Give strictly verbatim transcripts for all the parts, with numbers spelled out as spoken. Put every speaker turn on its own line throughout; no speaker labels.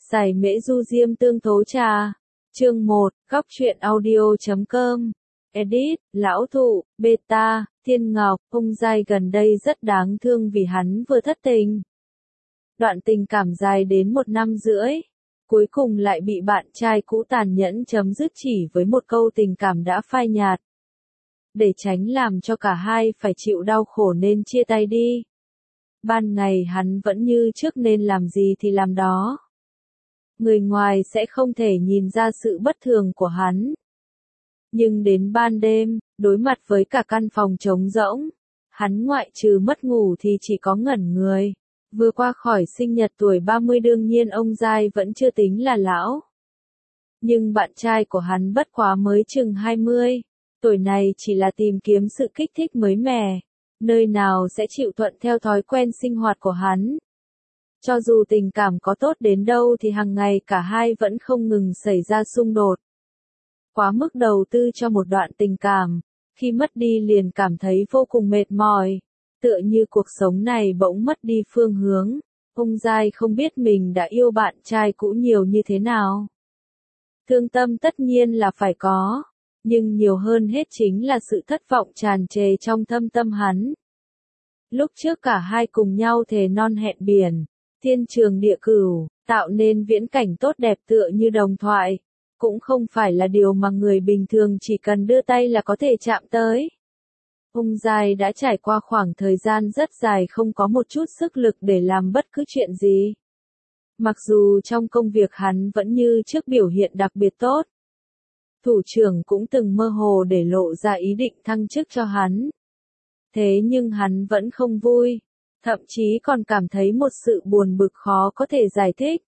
Giải mễ du diêm tương tố trà. Chương một, góc truyện audio.com. Edit, lão thụ, beta, Thiên Ngọc, ông giai gần đây rất đáng thương vì hắn vừa thất tình. Đoạn tình cảm dài đến một năm rưỡi, cuối cùng lại bị bạn trai cũ tàn nhẫn chấm dứt chỉ với một câu tình cảm đã phai nhạt. Để tránh làm cho cả hai phải chịu đau khổ nên chia tay đi. Ban ngày hắn vẫn như trước nên làm gì thì làm đó. Người ngoài sẽ không thể nhìn ra sự bất thường của hắn. Nhưng đến ban đêm, đối mặt với cả căn phòng trống rỗng, hắn ngoại trừ mất ngủ thì chỉ có ngẩn người. Vừa qua khỏi sinh nhật tuổi ba mươi đương nhiên ông giai vẫn chưa tính là lão. Nhưng bạn trai của hắn bất quá mới chừng hai mươi, tuổi này chỉ là tìm kiếm sự kích thích mới mẻ, nơi nào sẽ chịu thuận theo thói quen sinh hoạt của hắn. Cho dù tình cảm có tốt đến đâu thì hàng ngày cả hai vẫn không ngừng xảy ra xung đột. Quá mức đầu tư cho một đoạn tình cảm, khi mất đi liền cảm thấy vô cùng mệt mỏi, tựa như cuộc sống này bỗng mất đi phương hướng. Ông giai không biết mình đã yêu bạn trai cũ nhiều như thế nào. Thương tâm tất nhiên là phải có, nhưng nhiều hơn hết chính là sự thất vọng tràn trề trong thâm tâm hắn. Lúc trước cả hai cùng nhau thề non hẹn biển, thiên trường địa cửu, tạo nên viễn cảnh tốt đẹp tựa như đồng thoại, cũng không phải là điều mà người bình thường chỉ cần đưa tay là có thể chạm tới. Ông giai đã trải qua khoảng thời gian rất dài không có một chút sức lực để làm bất cứ chuyện gì. Mặc dù trong công việc hắn vẫn như trước biểu hiện đặc biệt tốt. Thủ trưởng cũng từng mơ hồ để lộ ra ý định thăng chức cho hắn. Thế nhưng hắn vẫn không vui, thậm chí còn cảm thấy một sự buồn bực khó có thể giải thích.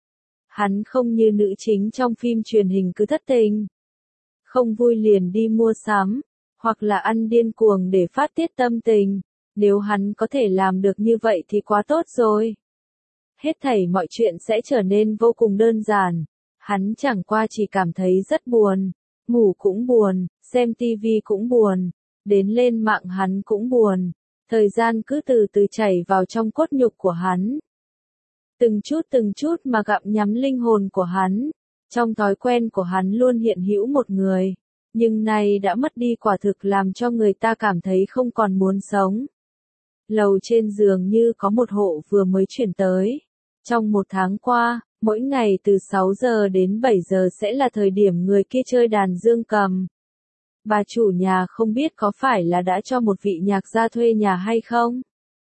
Hắn không như nữ chính trong phim truyền hình cứ thất tình. Không vui liền đi mua sắm, hoặc là ăn điên cuồng để phát tiết tâm tình. Nếu hắn có thể làm được như vậy thì quá tốt rồi. Hết thảy mọi chuyện sẽ trở nên vô cùng đơn giản. Hắn chẳng qua chỉ cảm thấy rất buồn. Ngủ cũng buồn, xem tivi cũng buồn, đến lên mạng hắn cũng buồn. Thời gian cứ từ từ chảy vào trong cốt nhục của hắn. Từng chút từng chút mà gặm nhắm linh hồn của hắn. Trong thói quen của hắn luôn hiện hữu một người. Nhưng nay đã mất đi quả thực làm cho người ta cảm thấy không còn muốn sống. Lầu trên giường như có một hộ vừa mới chuyển tới. Trong một tháng qua, mỗi ngày từ sáu giờ đến bảy giờ sẽ là thời điểm người kia chơi đàn dương cầm. Bà chủ nhà không biết có phải là đã cho một vị nhạc gia thuê nhà hay không?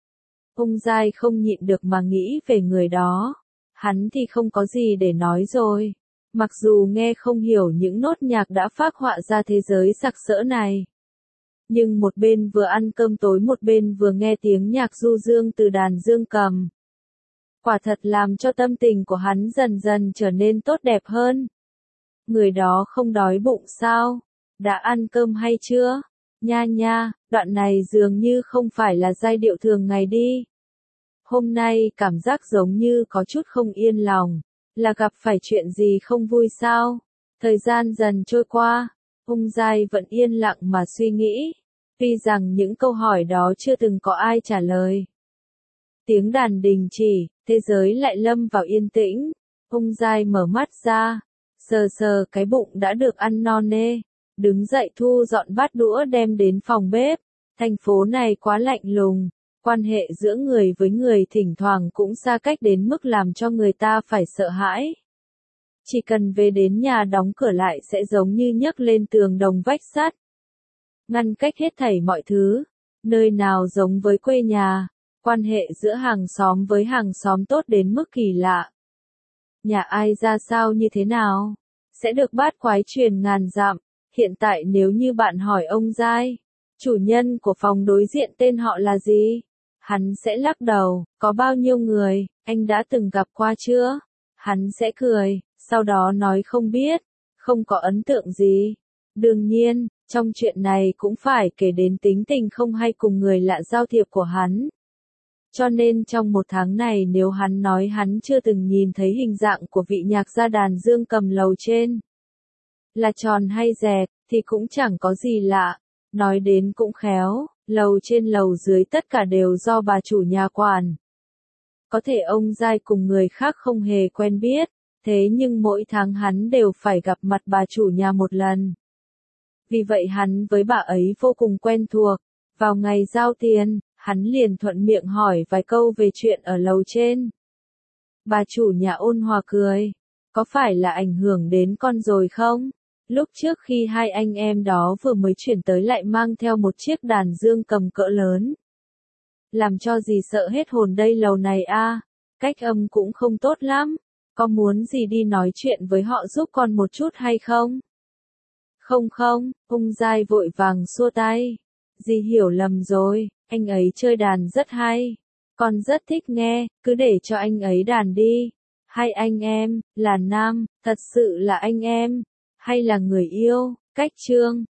Ông giai không nhịn được mà nghĩ về người đó. Hắn thì không có gì để nói rồi. Mặc dù nghe không hiểu những nốt nhạc đã phác họa ra thế giới sặc sỡ này. Nhưng một bên vừa ăn cơm tối một bên vừa nghe tiếng nhạc du dương từ đàn dương cầm. Quả thật làm cho tâm tình của hắn dần dần trở nên tốt đẹp hơn. Người đó không đói bụng sao? Đã ăn cơm hay chưa? Nha nha, đoạn này dường như không phải là giai điệu thường ngày đi. Hôm nay cảm giác giống như có chút không yên lòng. Là gặp phải chuyện gì không vui sao? Thời gian dần trôi qua, ông giai vẫn yên lặng mà suy nghĩ. Tuy rằng những câu hỏi đó chưa từng có ai trả lời. Tiếng đàn đình chỉ, thế giới lại lâm vào yên tĩnh. Ông giai mở mắt ra, sờ sờ cái bụng đã được ăn no nê. Đứng dậy thu dọn bát đũa đem đến phòng bếp. Thành phố này quá lạnh lùng. Quan hệ giữa người với người thỉnh thoảng cũng xa cách đến mức làm cho người ta phải sợ hãi. Chỉ cần về đến nhà đóng cửa lại sẽ giống như nhấc lên tường đồng vách sắt. Ngăn cách hết thảy mọi thứ. Nơi nào giống với quê nhà. Quan hệ giữa hàng xóm với hàng xóm tốt đến mức kỳ lạ. Nhà ai ra sao như thế nào? Sẽ được bát quái truyền ngàn dặm. Hiện tại nếu như bạn hỏi ông giai, chủ nhân của phòng đối diện tên họ là gì? Hắn sẽ lắc đầu, có bao nhiêu người, anh đã từng gặp qua chưa? Hắn sẽ cười, sau đó nói không biết, không có ấn tượng gì. Đương nhiên, trong chuyện này cũng phải kể đến tính tình không hay cùng người lạ giao thiệp của hắn. Cho nên trong một tháng này nếu hắn nói hắn chưa từng nhìn thấy hình dạng của vị nhạc gia đàn dương cầm lầu trên. Là tròn hay dẹt, thì cũng chẳng có gì lạ. Nói đến cũng khéo, lầu trên lầu dưới tất cả đều do bà chủ nhà quản. Có thể ông giai cùng người khác không hề quen biết, thế nhưng mỗi tháng hắn đều phải gặp mặt bà chủ nhà một lần. Vì vậy hắn với bà ấy vô cùng quen thuộc. Vào ngày giao tiền, hắn liền thuận miệng hỏi vài câu về chuyện ở lầu trên. Bà chủ nhà ôn hòa cười. Có phải là ảnh hưởng đến con rồi không? Lúc trước khi hai anh em đó vừa mới chuyển tới lại mang theo một chiếc đàn dương cầm cỡ lớn. Làm cho gì sợ hết hồn đây lầu này a, cách âm cũng không tốt lắm. Có muốn gì đi nói chuyện với họ giúp con một chút hay không? Không không, ung giai vội vàng xua tay. Dì hiểu lầm rồi, anh ấy chơi đàn rất hay. Con rất thích nghe, cứ để cho anh ấy đàn đi. Hai anh em, là nam, thật sự là anh em, hay là người yêu? Cách chương